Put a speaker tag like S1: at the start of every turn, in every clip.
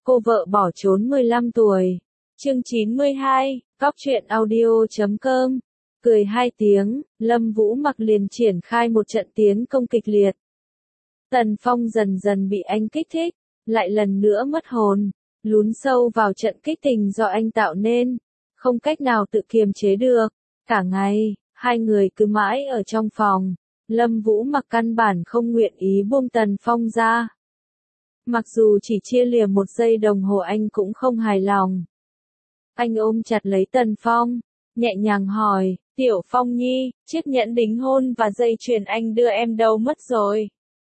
S1: Cô vợ bỏ trốn 15 tuổi. Chương 92, Cóc truyện audio.com. Cười 2 tiếng, Lâm Vũ Mặc liền triển khai một trận tiến công kịch liệt. Tần Phong dần dần bị anh kích thích, lại lần nữa mất hồn, lún sâu vào trận kích tình do anh tạo nên, không cách nào tự kiềm chế được. Cả ngày, hai người cứ mãi ở trong phòng, Lâm Vũ Mặc căn bản không nguyện ý buông Tần Phong ra. Mặc dù chỉ chia lìa 1 giây đồng hồ anh cũng không hài lòng. Anh ôm chặt lấy Tần Phong, nhẹ nhàng hỏi, Tiểu Phong Nhi, chiếc nhẫn đính hôn và dây chuyền anh đưa em đâu mất rồi?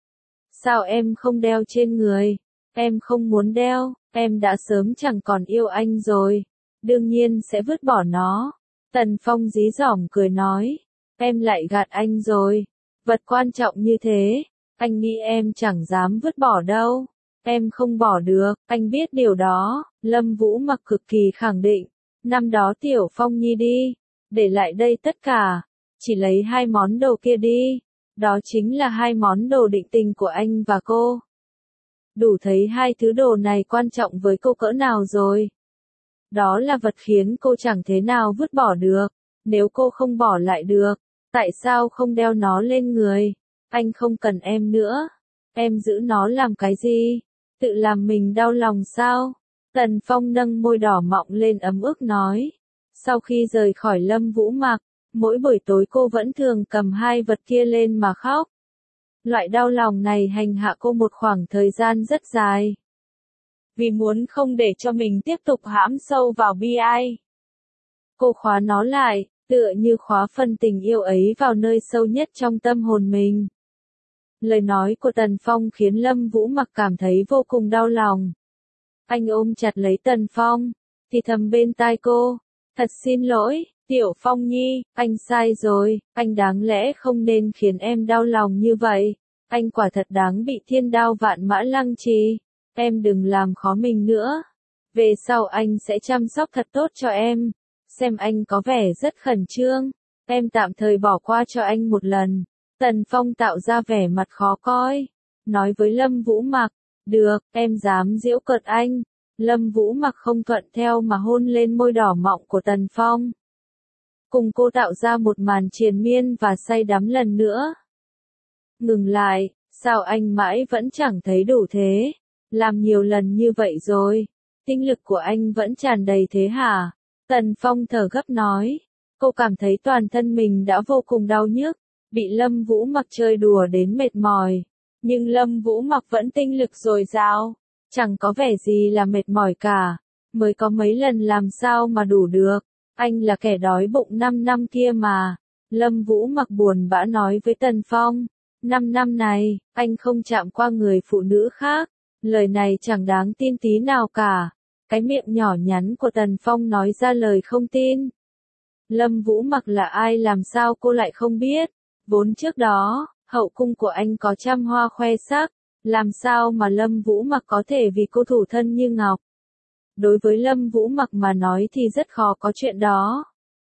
S1: Sao em không đeo trên người? Em không muốn đeo, em đã sớm chẳng còn yêu anh rồi, đương nhiên sẽ vứt bỏ nó. Tần Phong dí dỏm cười nói, em lại gạt anh rồi, vật quan trọng như thế, anh nghĩ em chẳng dám vứt bỏ đâu. Em không bỏ được, anh biết điều đó. Lâm Vũ Mặc cực kỳ khẳng định, năm đó Tiểu Phong Nhi đi, để lại đây tất cả, chỉ lấy 2 món đồ kia đi, đó chính là 2 món đồ định tình của anh và cô. Đủ thấy 2 thứ đồ này quan trọng với cô cỡ nào rồi. Đó là vật khiến cô chẳng thế nào vứt bỏ được, nếu cô không bỏ lại được, tại sao không đeo nó lên người? Anh không cần em nữa, em giữ nó làm cái gì? Tự làm mình đau lòng sao? Tần Phong nâng môi đỏ mọng lên ấm ức nói. Sau khi rời khỏi Lâm Vũ Mặc, mỗi buổi tối cô vẫn thường cầm 2 vật kia lên mà khóc. Loại đau lòng này hành hạ cô một khoảng thời gian rất dài. Vì muốn không để cho mình tiếp tục hãm sâu vào bi ai, cô khóa nó lại, tựa như khóa phần tình yêu ấy vào nơi sâu nhất trong tâm hồn mình. Lời nói của Tần Phong khiến Lâm Vũ Mặc cảm thấy vô cùng đau lòng. Anh ôm chặt lấy Tần Phong, thì thầm bên tai cô, thật xin lỗi, Tiểu Phong Nhi, anh sai rồi, anh đáng lẽ không nên khiến em đau lòng như vậy, anh quả thật đáng bị thiên đao vạn mã lăng trì, em đừng làm khó mình nữa, về sau anh sẽ chăm sóc thật tốt cho em, xem anh có vẻ rất khẩn trương, em tạm thời bỏ qua cho anh một lần. Tần Phong tạo ra vẻ mặt khó coi, nói với Lâm Vũ Mặc, được, em dám giễu cợt anh. Lâm Vũ Mặc không thuận theo mà hôn lên môi đỏ mọng của Tần Phong. Cùng cô tạo ra một màn triền miên và say đắm lần nữa. Ngừng lại, sao anh mãi vẫn chẳng thấy đủ thế? Làm nhiều lần như vậy rồi, tinh lực của anh vẫn tràn đầy thế hả? Tần Phong thở gấp nói, cô cảm thấy toàn thân mình đã vô cùng đau nhức. Bị Lâm Vũ Mặc chơi đùa đến mệt mỏi, nhưng Lâm Vũ Mặc vẫn tinh lực dồi dào, chẳng có vẻ gì là mệt mỏi cả, mới có mấy lần làm sao mà đủ được, anh là kẻ đói bụng 5 năm kia mà. Lâm Vũ Mặc buồn bã nói với Tần Phong, 5 năm này, anh không chạm qua người phụ nữ khác, lời này chẳng đáng tin tí nào cả. Cái miệng nhỏ nhắn của Tần Phong nói ra lời không tin. Lâm Vũ Mặc là ai làm sao cô lại không biết? Vốn trước đó, hậu cung của anh có trăm hoa khoe sắc, làm sao mà Lâm Vũ Mặc có thể vì cô thủ thân như ngọc. Đối với Lâm Vũ Mặc mà nói thì rất khó có chuyện đó.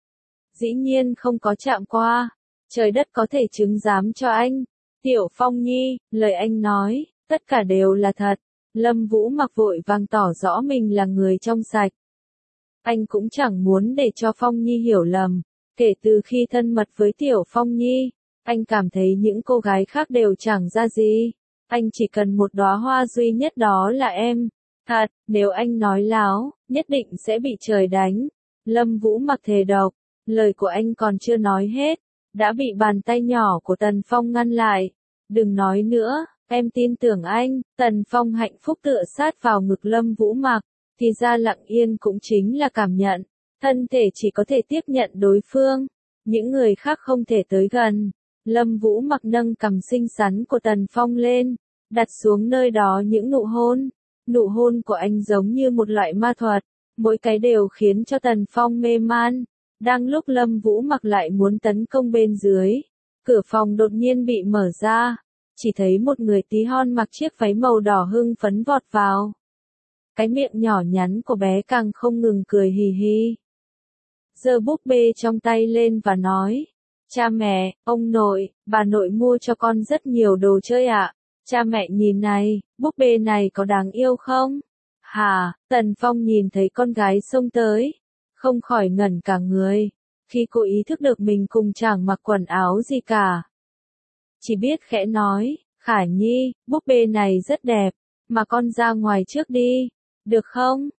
S1: Dĩ nhiên không có chạm qua, trời đất có thể chứng giám cho anh. Tiểu Phong Nhi, lời anh nói, tất cả đều là thật. Lâm Vũ Mặc vội vàng tỏ rõ mình là người trong sạch. Anh cũng chẳng muốn để cho Phong Nhi hiểu lầm, kể từ khi thân mật với Tiểu Phong Nhi, anh cảm thấy những cô gái khác đều chẳng ra gì, anh chỉ cần một đóa hoa duy nhất đó là em. Thật, nếu anh nói láo, nhất định sẽ bị trời đánh. Lâm Vũ Mặc thề độc, lời của anh còn chưa nói hết, đã bị bàn tay nhỏ của Tần Phong ngăn lại. Đừng nói nữa, em tin tưởng anh. Tần Phong hạnh phúc tựa sát vào ngực Lâm Vũ Mặc, thì ra lặng yên cũng chính là cảm nhận, thân thể chỉ có thể tiếp nhận đối phương, những người khác không thể tới gần. Lâm Vũ Mặc nâng cằm xinh xắn của Tần Phong lên, đặt xuống nơi đó những nụ hôn. Nụ hôn của anh giống như một loại ma thuật, mỗi cái đều khiến cho Tần Phong mê man. Đang lúc Lâm Vũ Mặc lại muốn tấn công bên dưới, cửa phòng đột nhiên bị mở ra, chỉ thấy một người tí hon mặc chiếc váy màu đỏ hưng phấn vọt vào. Cái miệng nhỏ nhắn của bé càng không ngừng cười hì hì. Giơ búp bê trong tay lên và nói, cha mẹ, ông nội, bà nội mua cho con rất nhiều đồ chơi ạ. Cha mẹ nhìn này, búp bê này có đáng yêu không? Hà, Tần Phong nhìn thấy con gái xông tới, không khỏi ngẩn cả người, khi cô ý thức được mình cùng chẳng mặc quần áo gì cả. Chỉ biết khẽ nói, Khải Nhi, búp bê này rất đẹp, mà con ra ngoài trước đi, được không?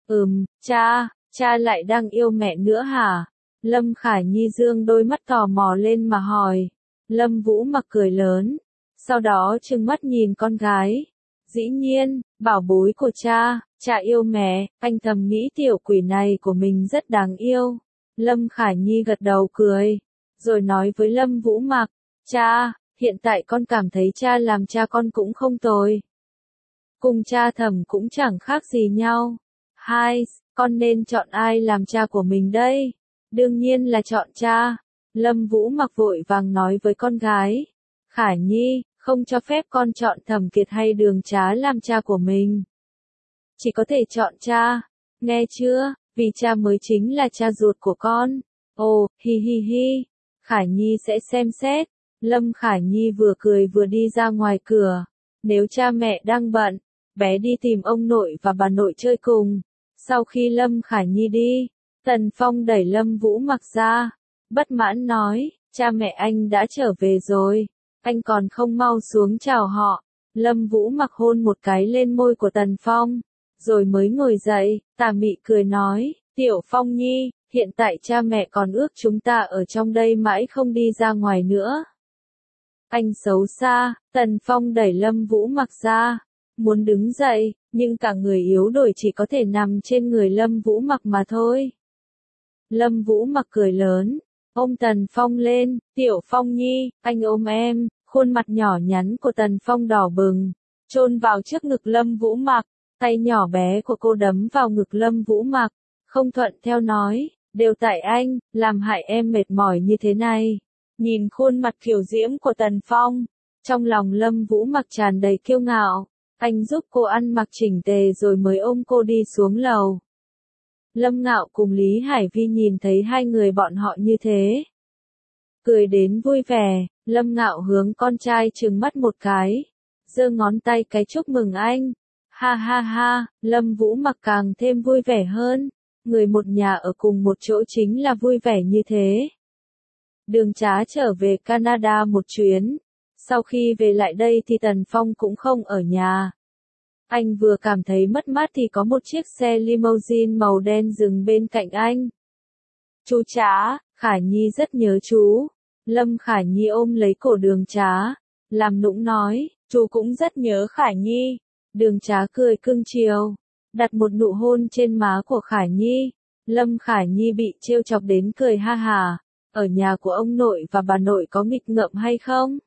S1: Cha lại đang yêu mẹ nữa hả? Lâm Khải Nhi dương đôi mắt tò mò lên mà hỏi. Lâm Vũ Mặc cười lớn, sau đó trừng mắt nhìn con gái. Dĩ nhiên, bảo bối của cha yêu mẹ, anh thầm nghĩ tiểu quỷ này của mình rất đáng yêu. Lâm Khải Nhi gật đầu cười, rồi nói với Lâm Vũ Mặc, cha, hiện tại con cảm thấy cha làm cha con cũng không tồi. Cùng cha thầm cũng chẳng khác gì nhau. Hai, con nên chọn ai làm cha của mình đây? Đương nhiên là chọn cha. Lâm Vũ Mặc vội vàng nói với con gái. Khải Nhi, không cho phép con chọn Thẩm Kiệt hay Đường Trá làm cha của mình. Chỉ có thể chọn cha. Nghe chưa? Vì cha mới chính là cha ruột của con. Ồ, hi hi hi. Khải Nhi sẽ xem xét. Lâm Khải Nhi vừa cười vừa đi ra ngoài cửa. Nếu cha mẹ đang bận, bé đi tìm ông nội và bà nội chơi cùng. Sau khi Lâm Khải Nhi đi, Tần Phong đẩy Lâm Vũ Mặc ra, bất mãn nói, cha mẹ anh đã trở về rồi, anh còn không mau xuống chào họ. Lâm Vũ Mặc hôn một cái lên môi của Tần Phong, rồi mới ngồi dậy, tà mị cười nói, Tiểu Phong Nhi, hiện tại cha mẹ còn ước chúng ta ở trong đây mãi không đi ra ngoài nữa. Anh xấu xa, Tần Phong đẩy Lâm Vũ Mặc ra, muốn đứng dậy, nhưng cả người yếu đuối chỉ có thể nằm trên người Lâm Vũ Mặc mà thôi. Lâm Vũ Mặc cười lớn, ôm Tần Phong lên, Tiểu Phong Nhi, anh ôm em. Khuôn mặt nhỏ nhắn của Tần Phong đỏ bừng, chôn vào trước ngực Lâm Vũ Mặc, tay nhỏ bé của cô đấm vào ngực Lâm Vũ Mặc, không thuận theo nói, đều tại anh, làm hại em mệt mỏi như thế này. Nhìn khuôn mặt kiều diễm của Tần Phong, trong lòng Lâm Vũ Mặc tràn đầy kiêu ngạo, anh giúp cô ăn mặc chỉnh tề rồi mới ôm cô đi xuống lầu. Lâm Ngạo cùng Lý Hải Vi nhìn thấy hai người bọn họ như thế, cười đến vui vẻ. Lâm Ngạo hướng con trai trừng mắt một cái, giơ ngón tay cái chúc mừng anh. Ha ha ha, Lâm Vũ Mặc càng thêm vui vẻ hơn, người một nhà ở cùng một chỗ chính là vui vẻ như thế. Đường Trá trở về Canada một chuyến, sau khi về lại đây thì Tần Phong cũng không ở nhà. Anh vừa cảm thấy mất mát thì có một chiếc xe limousine màu đen dừng bên cạnh anh. Chú Trá, Khải Nhi rất nhớ chú. Lâm Khải Nhi ôm lấy cổ Đường Trá, làm nũng nói, chú cũng rất nhớ Khải Nhi. Đường Trá cười cưng chiều, đặt một nụ hôn trên má của Khải Nhi. Lâm Khải Nhi bị trêu chọc đến cười ha hà, ở nhà của ông nội và bà nội có nghịch ngợm hay không?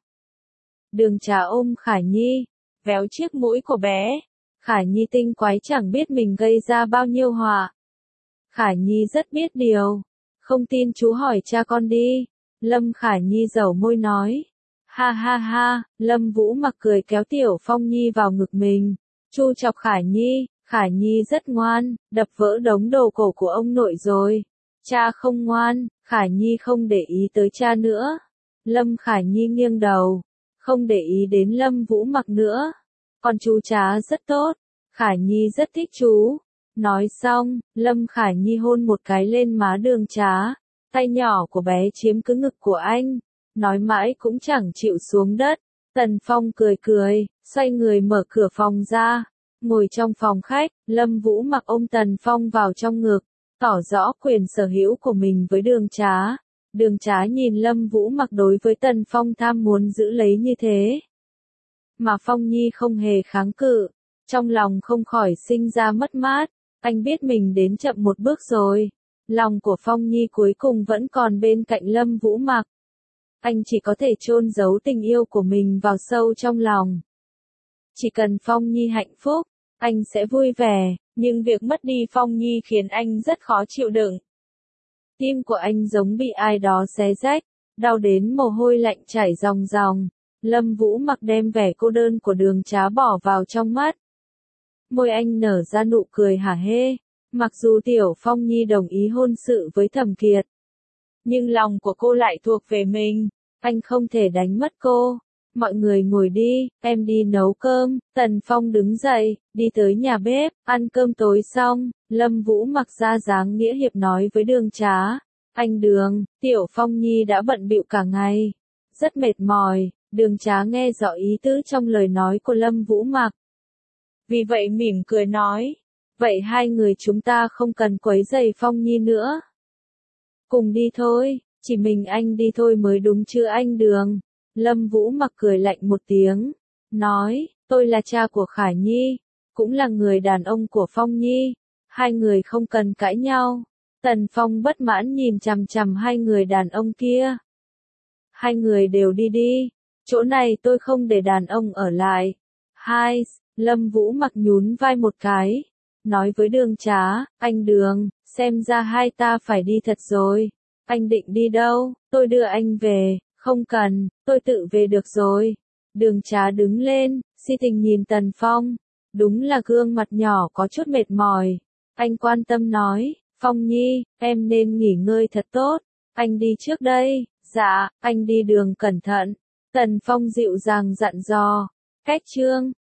S1: Đường Trá ôm Khải Nhi, véo chiếc mũi của bé. Khải Nhi tinh quái chẳng biết mình gây ra bao nhiêu họa. Khải Nhi rất biết điều, không tin chú hỏi cha con đi. Lâm Khải Nhi dẩu môi nói. Ha ha ha, Lâm Vũ Mặc cười kéo Tiểu Phong Nhi vào ngực mình, chu chọc Khải Nhi. Khải Nhi rất ngoan, đập vỡ đống đồ cổ của ông nội rồi. Cha không ngoan, Khải Nhi không để ý tới cha nữa. Lâm Khải Nhi nghiêng đầu, không để ý đến Lâm Vũ Mặc nữa. Còn chú Trá rất tốt, Khải Nhi rất thích chú. Nói xong, Lâm Khải Nhi hôn một cái lên má Đường Trá. Tay nhỏ của bé chiếm cứ ngực của anh, nói mãi cũng chẳng chịu xuống đất. Tần Phong cười cười, xoay người mở cửa phòng ra. Ngồi trong phòng khách, Lâm Vũ Mặc ôm Tần Phong vào trong ngực, tỏ rõ quyền sở hữu của mình với Đường Trá. Đường Trá nhìn Lâm Vũ Mặc đối với Tần Phong tham muốn giữ lấy như thế, mà Phong Nhi không hề kháng cự, trong lòng không khỏi sinh ra mất mát. Anh biết mình đến chậm một bước rồi. Lòng của Phong Nhi cuối cùng vẫn còn bên cạnh Lâm Vũ Mặc. Anh chỉ có thể chôn giấu tình yêu của mình vào sâu trong lòng. Chỉ cần Phong Nhi hạnh phúc, anh sẽ vui vẻ, nhưng việc mất đi Phong Nhi khiến anh rất khó chịu đựng. Tim của anh giống bị ai đó xé rách, đau đến mồ hôi lạnh chảy ròng ròng. Lâm Vũ Mặc đem vẻ cô đơn của Đường Trá bỏ vào trong mắt. Môi anh nở ra nụ cười hả hê. Mặc dù Tiểu Phong Nhi đồng ý hôn sự với Thẩm Kiệt, nhưng lòng của cô lại thuộc về mình, anh không thể đánh mất cô. mọi người ngồi đi, em đi nấu cơm. Tần Phong đứng dậy, đi tới nhà bếp, ăn cơm tối xong, Lâm Vũ mặc ra dáng nghĩa hiệp nói với Đường Trá. Anh Đường, Tiểu Phong Nhi đã bận bịu cả ngày, rất mệt mỏi. Đường Trá nghe rõ ý tứ trong lời nói của Lâm Vũ mặc. Vì vậy mỉm cười nói, vậy hai người chúng ta không cần quấy rầy Phong Nhi nữa. Cùng đi thôi, chỉ mình anh đi thôi mới đúng chứ anh Đường. Lâm Vũ mặc cười lạnh một tiếng, nói, tôi là cha của Khải Nhi, cũng là người đàn ông của Phong Nhi, hai người không cần cãi nhau. Tần Phong bất mãn nhìn chằm chằm hai người đàn ông kia. Hai người đều đi đi, chỗ này tôi không để đàn ông ở lại. Hai, Lâm Vũ mặc nhún vai một cái, nói với Đường Trá, anh Đường, xem ra hai ta phải đi thật rồi. Anh định đi đâu, tôi đưa anh về. Không cần, tôi tự về được rồi. Đường Trá đứng lên, si tình nhìn Tần Phong. Đúng là gương mặt nhỏ có chút mệt mỏi. Anh quan tâm nói, Phong Nhi, em nên nghỉ ngơi thật tốt. Anh đi trước đây. Dạ, anh đi đường cẩn thận. Tần Phong dịu dàng dặn dò. Cách chương